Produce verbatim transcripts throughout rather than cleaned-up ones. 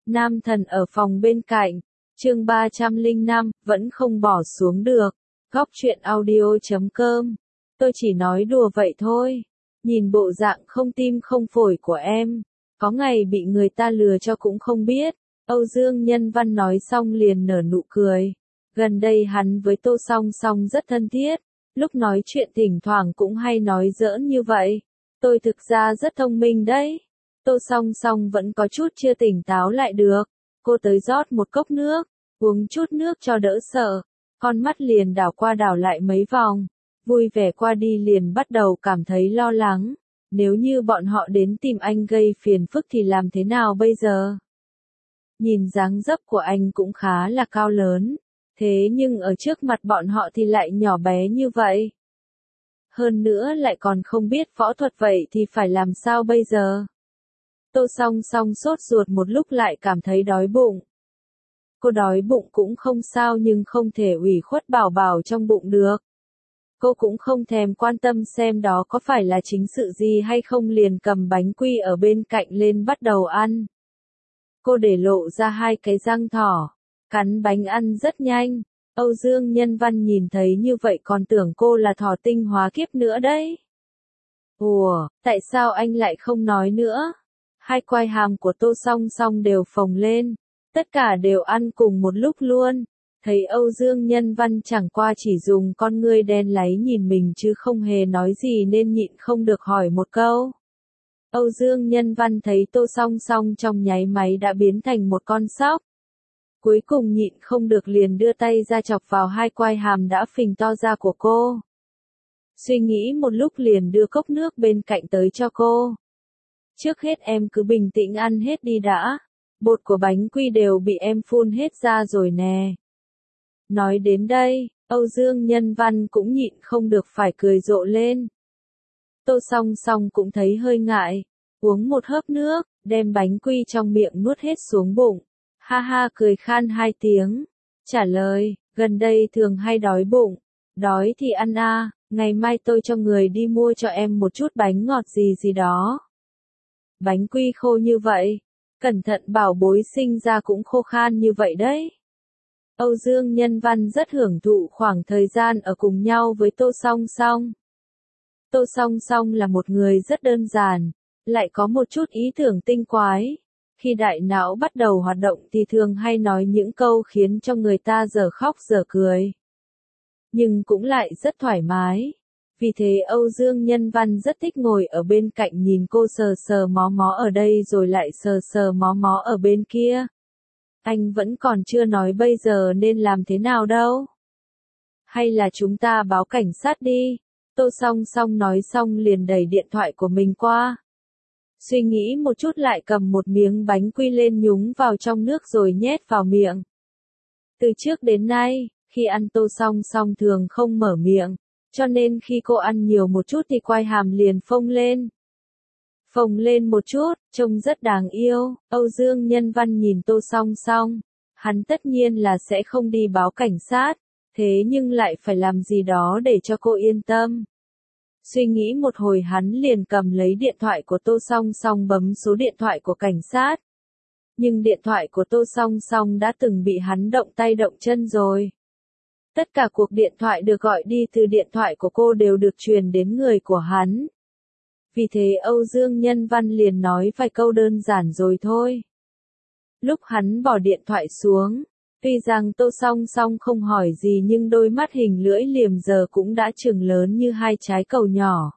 Nam thần ở phòng bên cạnh, chương ba trăm lẻ năm, vẫn không bỏ xuống được. Góc truyện audio chấm com. Tôi chỉ nói đùa vậy thôi. Nhìn bộ dạng không tim không phổi của em, có ngày bị người ta lừa cho cũng không biết. Âu Dương Nhân Văn nói xong liền nở nụ cười. Gần đây hắn với Tô Song Song rất thân thiết, lúc nói chuyện thỉnh thoảng cũng hay nói giỡn như vậy. Tôi thực ra rất thông minh đấy. Tô Song Song vẫn có chút chưa tỉnh táo lại được. Cô tới rót một cốc nước, uống chút nước cho đỡ sợ. Con mắt liền đảo qua đảo lại mấy vòng. Vui vẻ qua đi liền bắt đầu cảm thấy lo lắng. Nếu như bọn họ đến tìm anh gây phiền phức thì làm thế nào bây giờ? Nhìn dáng dấp của anh cũng khá là cao lớn. Thế nhưng ở trước mặt bọn họ thì lại nhỏ bé như vậy. Hơn nữa lại còn không biết võ thuật vậy thì phải làm sao bây giờ? Tô Song Song sốt ruột một lúc lại cảm thấy đói bụng. Cô đói bụng cũng không sao nhưng không thể ủy khuất Bảo Bảo trong bụng được. Cô cũng không thèm quan tâm xem đó có phải là chính sự gì hay không, liền cầm bánh quy ở bên cạnh lên bắt đầu ăn. Cô để lộ ra hai cái răng thỏ, cắn bánh ăn rất nhanh. Âu Dương Nhân Văn nhìn thấy như vậy còn tưởng cô là thỏ tinh hóa kiếp nữa đấy. Ủa, tại sao anh lại không nói nữa? Hai quai hàm của Tô Song Song đều phồng lên, tất cả đều ăn cùng một lúc luôn. Thấy Âu Dương Nhân Văn chẳng qua chỉ dùng con ngươi đen láy nhìn mình chứ không hề nói gì nên nhịn không được hỏi một câu. Âu Dương Nhân Văn thấy Tô Song Song trong nháy máy đã biến thành một con sóc. Cuối cùng nhịn không được liền đưa tay ra chọc vào hai quai hàm đã phình to ra của cô. Suy nghĩ một lúc liền đưa cốc nước bên cạnh tới cho cô. Trước hết em cứ bình tĩnh ăn hết đi đã. Bột của bánh quy đều bị em phun hết ra rồi nè. Nói đến đây, Âu Dương Nhân Văn cũng nhịn không được phải cười rộ lên. Tô Song Song cũng thấy hơi ngại, uống một hớp nước, đem bánh quy trong miệng nuốt hết xuống bụng. Ha ha cười khan hai tiếng, trả lời, gần đây thường hay đói bụng, đói thì ăn à, ngày mai tôi cho người đi mua cho em một chút bánh ngọt gì gì đó. Bánh quy khô như vậy, cẩn thận bảo bối sinh ra cũng khô khan như vậy đấy. Âu Dương Nhân Văn rất hưởng thụ khoảng thời gian ở cùng nhau với Tô Song Song. Tô Song Song là một người rất đơn giản, lại có một chút ý tưởng tinh quái. Khi đại não bắt đầu hoạt động thì thường hay nói những câu khiến cho người ta dở khóc dở cười. Nhưng cũng lại rất thoải mái. Vì thế Âu Dương Nhân Văn rất thích ngồi ở bên cạnh nhìn cô sờ sờ mó mó ở đây rồi lại sờ sờ mó mó ở bên kia. Anh vẫn còn chưa nói bây giờ nên làm thế nào đâu. Hay là chúng ta báo cảnh sát đi. Tô Song Song nói xong liền đẩy điện thoại của mình qua. Suy nghĩ một chút lại cầm một miếng bánh quy lên nhúng vào trong nước rồi nhét vào miệng. Từ trước đến nay, khi ăn Tô Song Song thường không mở miệng, cho nên khi cô ăn nhiều một chút thì quai hàm liền phồng lên. Phồng lên một chút, trông rất đáng yêu. Âu Dương Nhân Văn nhìn Tô Song Song, hắn tất nhiên là sẽ không đi báo cảnh sát, thế nhưng lại phải làm gì đó để cho cô yên tâm. Suy nghĩ một hồi hắn liền cầm lấy điện thoại của Tô Song Song bấm số điện thoại của cảnh sát. Nhưng điện thoại của Tô Song Song đã từng bị hắn động tay động chân rồi. Tất cả cuộc điện thoại được gọi đi từ điện thoại của cô đều được truyền đến người của hắn. Vì thế Âu Dương Nhân Văn liền nói vài câu đơn giản rồi thôi. Lúc hắn bỏ điện thoại xuống, tuy rằng Tô Song Song không hỏi gì nhưng đôi mắt hình lưỡi liềm giờ cũng đã trừng lớn như hai trái cầu nhỏ.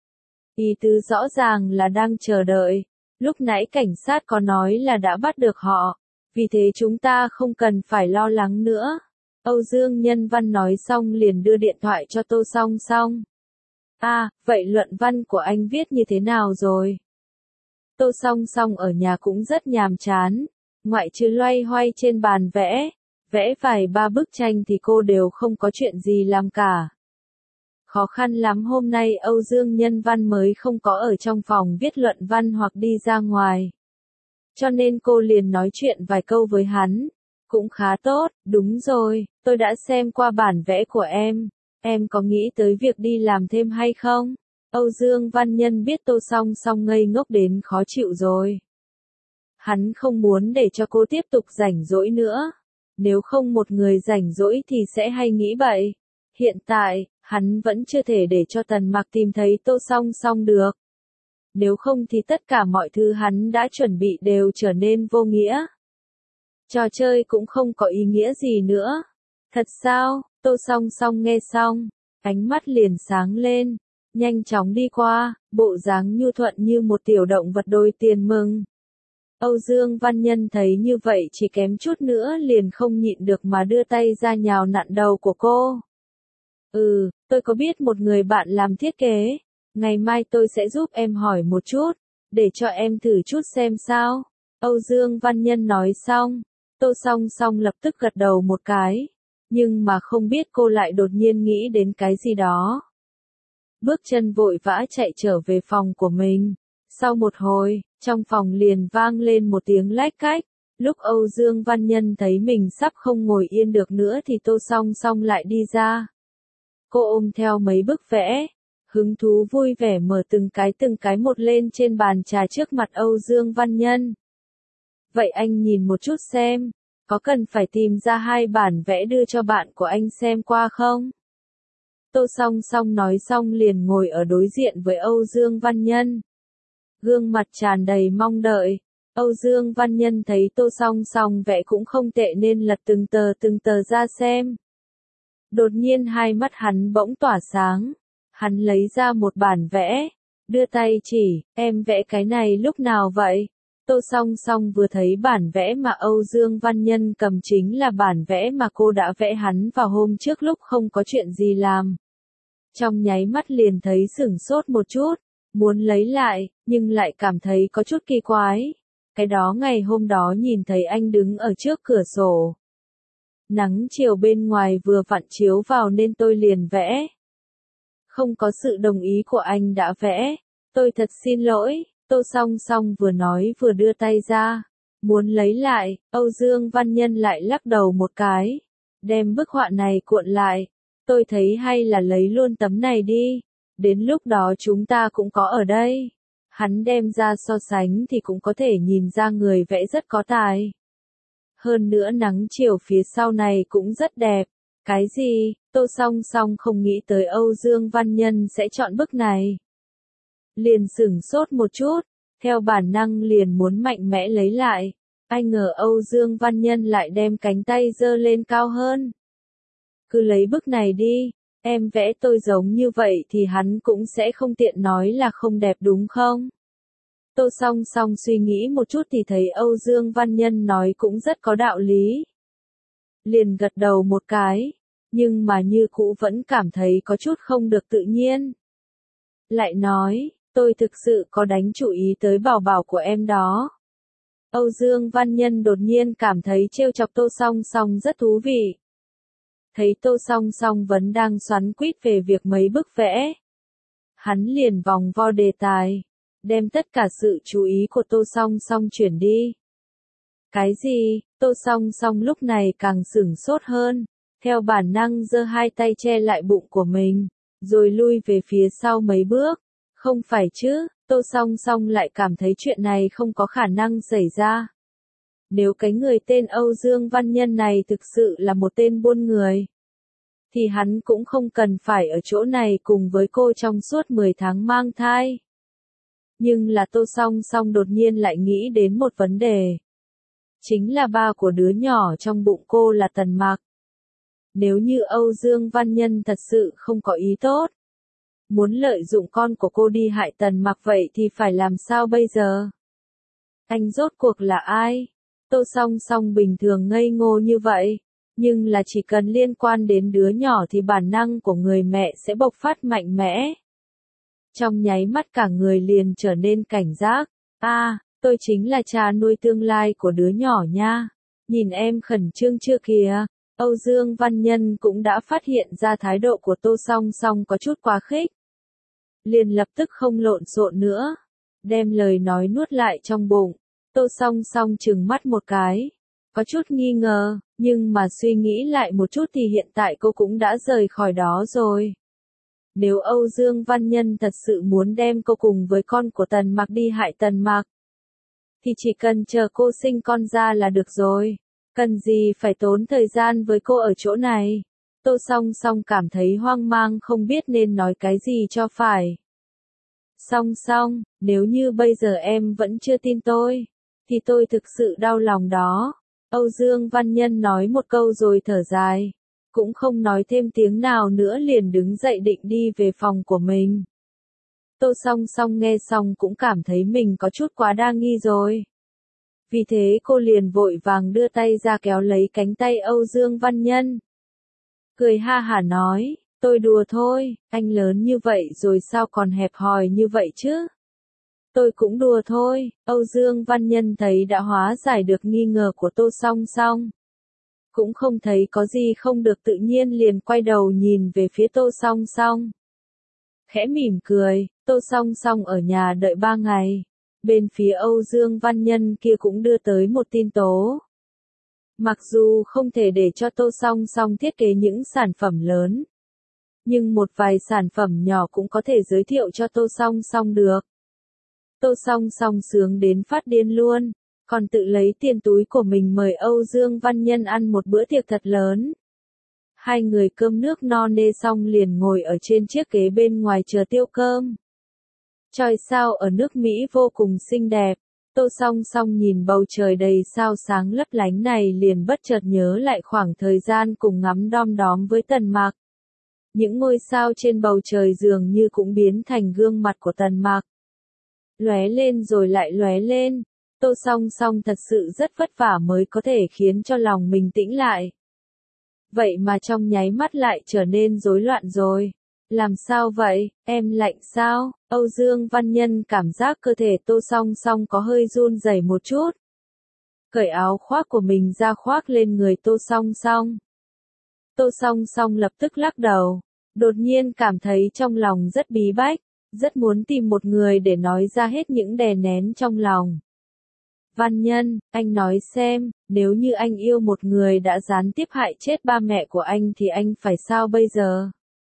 Ý tứ rõ ràng là đang chờ đợi. Lúc nãy cảnh sát có nói là đã bắt được họ, vì thế chúng ta không cần phải lo lắng nữa. Âu Dương Nhân Văn nói xong liền đưa điện thoại cho Tô Song Song. À, vậy luận văn của anh viết như thế nào rồi? Tô Song Song ở nhà cũng rất nhàm chán, ngoại trừ loay hoay trên bàn vẽ, vẽ vài ba bức tranh thì cô đều không có chuyện gì làm cả. Khó khăn lắm hôm nay Âu Dương Nhân Văn mới không có ở trong phòng viết luận văn hoặc đi ra ngoài. Cho nên cô liền nói chuyện vài câu với hắn. Cũng khá tốt, đúng rồi, tôi đã xem qua bản vẽ của em. Em có nghĩ tới việc đi làm thêm hay không? Âu Dương Văn Nhân biết Tô Song Song ngây ngốc đến khó chịu rồi. Hắn không muốn để cho cô tiếp tục rảnh rỗi nữa. Nếu không một người rảnh rỗi thì sẽ hay nghĩ bậy. Hiện tại, hắn vẫn chưa thể để cho Tần Mặc tìm thấy Tô Song Song được. Nếu không thì tất cả mọi thứ hắn đã chuẩn bị đều trở nên vô nghĩa. Trò chơi cũng không có ý nghĩa gì nữa. Thật sao? Tô Song Song nghe xong, ánh mắt liền sáng lên, nhanh chóng đi qua, bộ dáng nhu thuận như một tiểu động vật đôi tiền mừng. Âu Dương Văn Nhân thấy như vậy chỉ kém chút nữa liền không nhịn được mà đưa tay ra nhào nặn đầu của cô. Ừ, tôi có biết một người bạn làm thiết kế, ngày mai tôi sẽ giúp em hỏi một chút, để cho em thử chút xem sao. Âu Dương Văn Nhân nói xong, Tô Song Song lập tức gật đầu một cái, nhưng mà không biết cô lại đột nhiên nghĩ đến cái gì đó. Bước chân vội vã chạy trở về phòng của mình. Sau một hồi, trong phòng liền vang lên một tiếng lách cách. Lúc Âu Dương Văn Nhân thấy mình sắp không ngồi yên được nữa thì Tô Song Song lại đi ra. Cô ôm theo mấy bức vẽ, hứng thú vui vẻ mở từng cái từng cái một lên trên bàn trà trước mặt Âu Dương Văn Nhân. Vậy anh nhìn một chút xem, có cần phải tìm ra hai bản vẽ đưa cho bạn của anh xem qua không? Tô Song Song nói xong liền ngồi ở đối diện với Âu Dương Văn Nhân. Gương mặt tràn đầy mong đợi. Âu Dương Văn Nhân thấy Tô Song Song vẽ cũng không tệ nên lật từng tờ từng tờ ra xem. Đột nhiên hai mắt hắn bỗng tỏa sáng. Hắn lấy ra một bản vẽ, đưa tay chỉ, em vẽ cái này lúc nào vậy? Tô Song Song vừa thấy bản vẽ mà Âu Dương Văn Nhân cầm chính là bản vẽ mà cô đã vẽ hắn vào hôm trước lúc không có chuyện gì làm. Trong nháy mắt liền thấy sửng sốt một chút, muốn lấy lại, nhưng lại cảm thấy có chút kỳ quái. Cái đó ngày hôm đó nhìn thấy anh đứng ở trước cửa sổ. Nắng chiều bên ngoài vừa vặn chiếu vào nên tôi liền vẽ. Không có sự đồng ý của anh đã vẽ. Tôi thật xin lỗi. Tô Song Song vừa nói vừa đưa tay ra. Muốn lấy lại, Âu Dương Văn Nhân lại lắc đầu một cái. Đem bức họa này cuộn lại. Tôi thấy hay là lấy luôn tấm này đi. Đến lúc đó chúng ta cũng có ở đây. Hắn đem ra so sánh thì cũng có thể nhìn ra người vẽ rất có tài. Hơn nữa nắng chiều phía sau này cũng rất đẹp. Cái gì? Tô Song Song không nghĩ tới Âu Dương Văn Nhân sẽ chọn bức này. Liền sửng sốt một chút, theo bản năng liền muốn mạnh mẽ lấy lại. Ai ngờ Âu Dương Văn Nhân lại đem cánh tay giơ lên cao hơn. Cứ lấy bức này đi, em vẽ tôi giống như vậy thì hắn cũng sẽ không tiện nói là không đẹp đúng không? Tô Song Song suy nghĩ một chút thì thấy Âu Dương Văn Nhân nói cũng rất có đạo lý. Liền gật đầu một cái, nhưng mà như cũ vẫn cảm thấy có chút không được tự nhiên. Lại nói, tôi thực sự có đánh chú ý tới bảo bảo của em đó. Âu Dương Văn Nhân đột nhiên cảm thấy trêu chọc Tô Song Song rất thú vị. Thấy Tô Song Song vẫn đang xoắn quýt về việc mấy bức vẽ. Hắn liền vòng vo đề tài, đem tất cả sự chú ý của Tô Song Song chuyển đi. Cái gì? Tô Song Song lúc này càng sửng sốt hơn, theo bản năng giơ hai tay che lại bụng của mình, rồi lui về phía sau mấy bước. Không phải chứ, Tô Song Song lại cảm thấy chuyện này không có khả năng xảy ra. Nếu cái người tên Âu Dương Văn Nhân này thực sự là một tên buôn người, thì hắn cũng không cần phải ở chỗ này cùng với cô trong suốt mười tháng mang thai. Nhưng là Tô Song Song đột nhiên lại nghĩ đến một vấn đề. Chính là ba của đứa nhỏ trong bụng cô là Tần Mặc. Nếu như Âu Dương Văn Nhân thật sự không có ý tốt, muốn lợi dụng con của cô đi hại Tần Mặc vậy thì phải làm sao bây giờ? Anh rốt cuộc là ai? Tô Song Song bình thường ngây ngô như vậy, nhưng là chỉ cần liên quan đến đứa nhỏ thì bản năng của người mẹ sẽ bộc phát mạnh mẽ. Trong nháy mắt cả người liền trở nên cảnh giác. À, tôi chính là cha nuôi tương lai của đứa nhỏ nha. Nhìn em khẩn trương chưa kìa. Âu Dương Văn Nhân cũng đã phát hiện ra thái độ của Tô Song Song có chút quá khích. Liền lập tức không lộn xộn nữa, đem lời nói nuốt lại trong bụng. Tô Song Song trừng mắt một cái, có chút nghi ngờ, nhưng mà suy nghĩ lại một chút thì hiện tại cô cũng đã rời khỏi đó rồi. Nếu Âu Dương Văn Nhân thật sự muốn đem cô cùng với con của Tần Mặc đi hại Tần Mặc, thì chỉ cần chờ cô sinh con ra là được rồi. Cần gì phải tốn thời gian với cô ở chỗ này. Tô Song Song cảm thấy hoang mang không biết nên nói cái gì cho phải. Song Song, nếu như bây giờ em vẫn chưa tin tôi, thì tôi thực sự đau lòng đó. Âu Dương Văn Nhân nói một câu rồi thở dài. Cũng không nói thêm tiếng nào nữa liền đứng dậy định đi về phòng của mình. Tô Song Song nghe xong cũng cảm thấy mình có chút quá đa nghi rồi. Vì thế cô liền vội vàng đưa tay ra kéo lấy cánh tay Âu Dương Văn Nhân. Cười ha hả nói, tôi đùa thôi, anh lớn như vậy rồi sao còn hẹp hòi như vậy chứ? Tôi cũng đùa thôi. Âu Dương Văn Nhân thấy đã hóa giải được nghi ngờ của Tô Song Song. Cũng không thấy có gì không được tự nhiên liền quay đầu nhìn về phía Tô Song Song. Khẽ mỉm cười, Tô Song Song ở nhà đợi ba ngày. Bên phía Âu Dương Văn Nhân kia cũng đưa tới một tin tố. Mặc dù không thể để cho Tô Song Song thiết kế những sản phẩm lớn, nhưng một vài sản phẩm nhỏ cũng có thể giới thiệu cho Tô Song Song được. Tô Song Song sướng đến phát điên luôn, còn tự lấy tiền túi của mình mời Âu Dương Văn Nhân ăn một bữa tiệc thật lớn. Hai người cơm nước no nê xong liền ngồi ở trên chiếc ghế bên ngoài chờ tiêu cơm. Chòi sao ở nước Mỹ vô cùng xinh đẹp. Tô Song Song nhìn bầu trời đầy sao sáng lấp lánh này liền bất chợt nhớ lại khoảng thời gian cùng ngắm đom đóm với Tần Mạc. Những ngôi sao trên bầu trời dường như cũng biến thành gương mặt của Tần Mạc. Lóe lên rồi lại lóe lên. Tô Song Song thật sự rất vất vả mới có thể khiến cho lòng mình tĩnh lại. Vậy mà trong nháy mắt lại trở nên rối loạn rồi. Làm sao vậy, em lạnh sao? Âu Dương Văn Nhân cảm giác cơ thể Tô Song Song có hơi run rẩy một chút. Cởi áo khoác của mình ra khoác lên người Tô Song Song. Tô Song Song lập tức lắc đầu. Đột nhiên cảm thấy trong lòng rất bí bách, rất muốn tìm một người để nói ra hết những đè nén trong lòng. Văn Nhân, anh nói xem, nếu như anh yêu một người đã gián tiếp hại chết ba mẹ của anh thì anh phải sao bây giờ?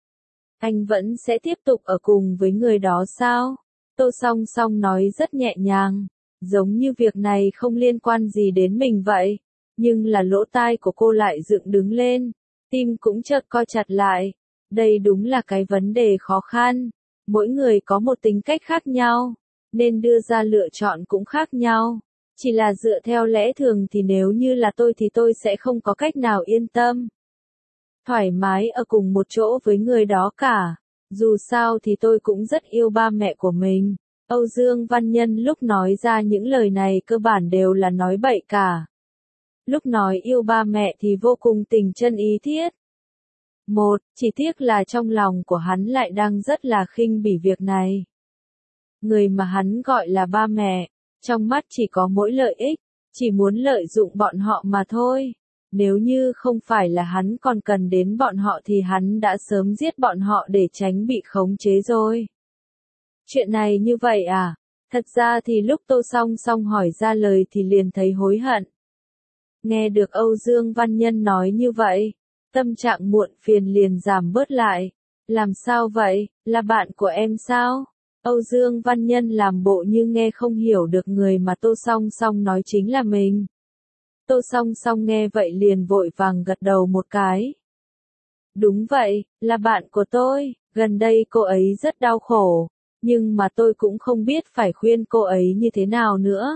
Anh vẫn sẽ tiếp tục ở cùng với người đó sao? Tô Song Song nói rất nhẹ nhàng, giống như việc này không liên quan gì đến mình vậy. Nhưng là lỗ tai của cô lại dựng đứng lên, tim cũng chợt co chặt lại. Đây đúng là cái vấn đề khó khăn. Mỗi người có một tính cách khác nhau, nên đưa ra lựa chọn cũng khác nhau. Chỉ là dựa theo lẽ thường thì nếu như là tôi thì tôi sẽ không có cách nào yên tâm thoải mái ở cùng một chỗ với người đó cả. Dù sao thì tôi cũng rất yêu ba mẹ của mình. Âu Dương Văn Nhân lúc nói ra những lời này cơ bản đều là nói bậy cả. Lúc nói yêu ba mẹ thì vô cùng tình chân ý thiết. Một, chỉ tiếc là trong lòng của hắn lại đang rất là khinh bỉ việc này. Người mà hắn gọi là ba mẹ, trong mắt chỉ có mỗi lợi ích, chỉ muốn lợi dụng bọn họ mà thôi. Nếu như không phải là hắn còn cần đến bọn họ thì hắn đã sớm giết bọn họ để tránh bị khống chế rồi. Chuyện này như vậy à? Thật ra thì lúc Tô Song Song hỏi ra lời thì liền thấy hối hận. Nghe được Âu Dương Văn Nhân nói như vậy, tâm trạng muộn phiền liền giảm bớt lại. Làm sao vậy, là bạn của em sao? Âu Dương Văn Nhân làm bộ như nghe không hiểu được người mà Tô Song Song nói chính là mình. Tô Song Song nghe vậy liền vội vàng gật đầu một cái. Đúng vậy, là bạn của tôi, gần đây cô ấy rất đau khổ, nhưng mà tôi cũng không biết phải khuyên cô ấy như thế nào nữa.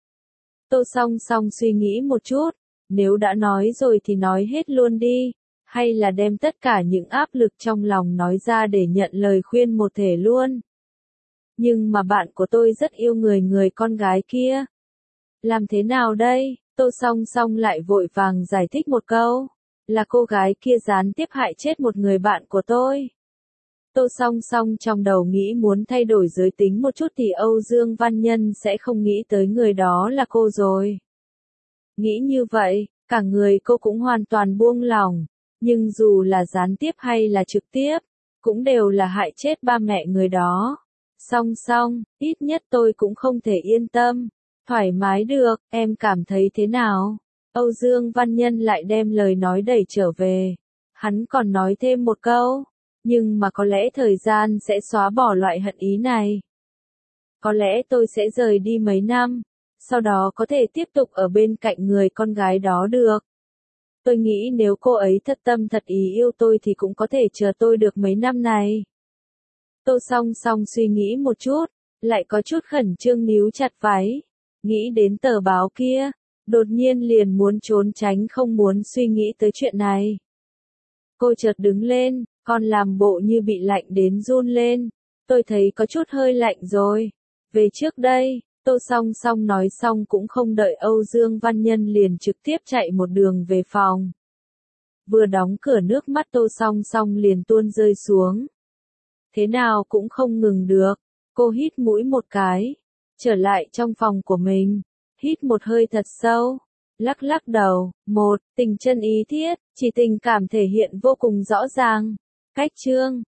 Tô Song Song suy nghĩ một chút, nếu đã nói rồi thì nói hết luôn đi, hay là đem tất cả những áp lực trong lòng nói ra để nhận lời khuyên một thể luôn. Nhưng mà bạn của tôi rất yêu người người con gái kia. Làm thế nào đây? Tô Song Song lại vội vàng giải thích một câu. Là cô gái kia gián tiếp hại chết một người bạn của tôi. Tô Song Song trong đầu nghĩ muốn thay đổi giới tính một chút thì Âu Dương Văn Nhân sẽ không nghĩ tới người đó là cô rồi. Nghĩ như vậy, cả người cô cũng hoàn toàn buông lỏng. Nhưng dù là gián tiếp hay là trực tiếp, cũng đều là hại chết ba mẹ người đó. Song Song, ít nhất tôi cũng không thể yên tâm. Thoải mái được, em cảm thấy thế nào? Âu Dương Văn Nhân lại đem lời nói đẩy trở về. Hắn còn nói thêm một câu. Nhưng mà có lẽ thời gian sẽ xóa bỏ loại hận ý này. Có lẽ tôi sẽ rời đi mấy năm. sau đó có thể tiếp tục ở bên cạnh người con gái đó được. Tôi nghĩ nếu cô ấy thật tâm thật ý yêu tôi thì cũng có thể chờ tôi được mấy năm này. Tô Song Song suy nghĩ một chút, lại có chút khẩn trương níu chặt váy, nghĩ đến tờ báo kia, đột nhiên liền muốn trốn tránh không muốn suy nghĩ tới chuyện này. Cô chợt đứng lên, còn làm bộ như bị lạnh đến run lên, tôi thấy có chút hơi lạnh rồi. Về trước đây, Tô Song Song nói xong cũng không đợi Âu Dương Văn Nhân liền trực tiếp chạy một đường về phòng. Vừa đóng cửa nước mắt Tô Song Song liền tuôn rơi xuống. Thế nào cũng không ngừng được, cô hít mũi một cái, trở lại trong phòng của mình, hít một hơi thật sâu, lắc lắc đầu, một, tình chân ý thiết, chỉ tình cảm thể hiện vô cùng rõ ràng. Cách chương